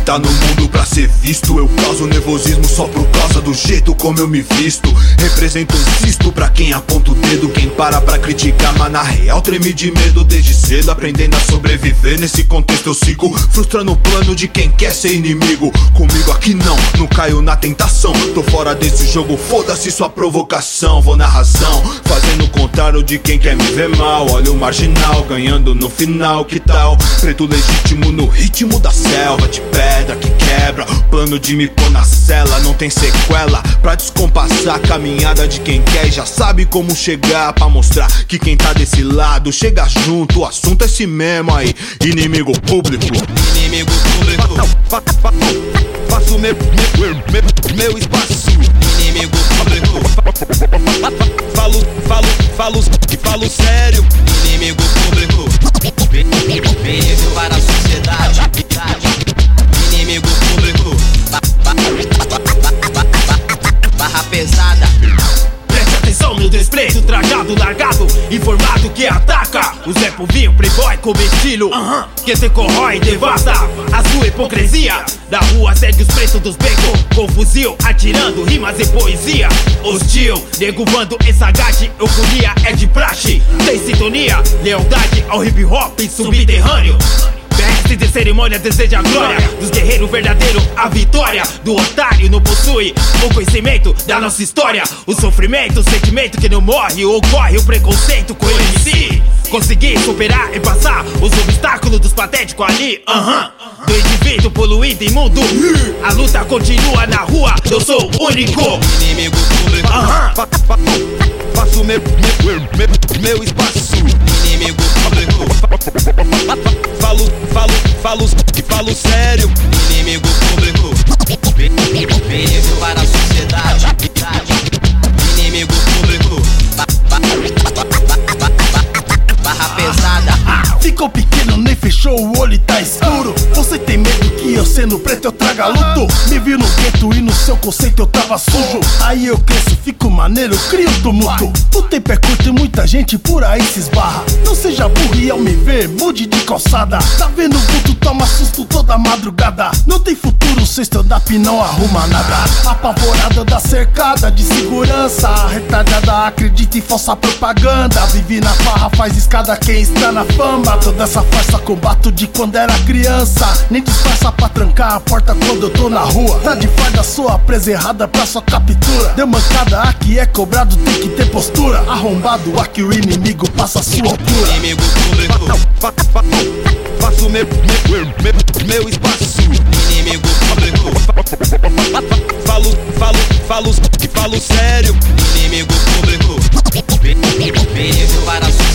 tá no mundo pra ser visto. Eu causo nervosismo só por causa do jeito como eu me visto. Represento um cisto pra quem aponta o dedo, quem para pra criticar, mas na real treme de medo desde cedo, aprendendo a sobreviver. Nesse contexto eu sigo frustrando o plano de quem quer ser inimigo. Comigo aqui não caio na tentação. Tô fora desse jogo, foda-se sua provocação. Vou na razão, fazendo o contrário de quem quer me ver mal. Olha o marginal, ganhando no final, que tal? Preto legítimo no ritmo da selva de pedra que quebra. Plano de me pôr na cela, não tem sequela. Pra descompassar a caminhada de quem quer e já sabe como chegar. Pra mostrar que quem tá desse lado chega junto. O assunto é esse mesmo aí, inimigo público. Inimigo público. Faço meu espaço. Inimigo público. Falo sério. Inimigo público. Perigo para a sociedade. Inimigo público. Barra pesada. Preste atenção no desprezo, trajado, largado, informado que ataca. O Zé Povinho, playboy com estilo, que te corrói, devasta a sua hipocrisia. Da rua segue os pretos dos becos, com fuzil, atirando rimas e poesia. Hostil, derrubando essa gate, euforia é de praxe. Tem sintonia, lealdade ao hip hop subterrâneo. Mestre de cerimônia deseja a glória dos guerreiros verdadeiros, a vitória do otário não possui o conhecimento da nossa história. O sofrimento, o sentimento que não morre, ocorre o preconceito com o MC. Conseguir superar e passar os obstáculos dos patéticos ali, do indivíduo poluído, imundo. A luta continua na rua, eu sou o único. Inimigo público. Faço meu espaço. Inimigo público. Falo sério. Inimigo público. Perigo para a sociedade. Inimigo público. Barra pesada. Ficou pequeno, nem fechou o olho e tá escuro. Você tem medo que eu sendo preto eu traga luto. Me vi no gueto e no seu conceito eu tava sujo. Aí eu cresço, fico maneiro, crio tumulto. O tempo é curto e muita gente por aí se esbarra. Não seja burro e ao me ver, mude de calçada. Tá vendo o vulto, toma susto toda madrugada. Não tem futuro, seu stand-up não arruma nada. Apavorada da cercada de segurança, retardada acredita em falsa propaganda. Vive na farra, faz escada quem está na fama. Toda essa farsa combato de quando era criança. Nem disfarça pra trancar a porta quando eu tô na rua. Tá de farda, sua presa errada pra sua captura. Deu mancada, aqui é cobrado, tem que ter postura. Arrombado, aqui o inimigo passa a sua altura. Inimigo público. Faço meu espaço. Inimigo público. Falo sério. Inimigo público. Perigo para a sociedade.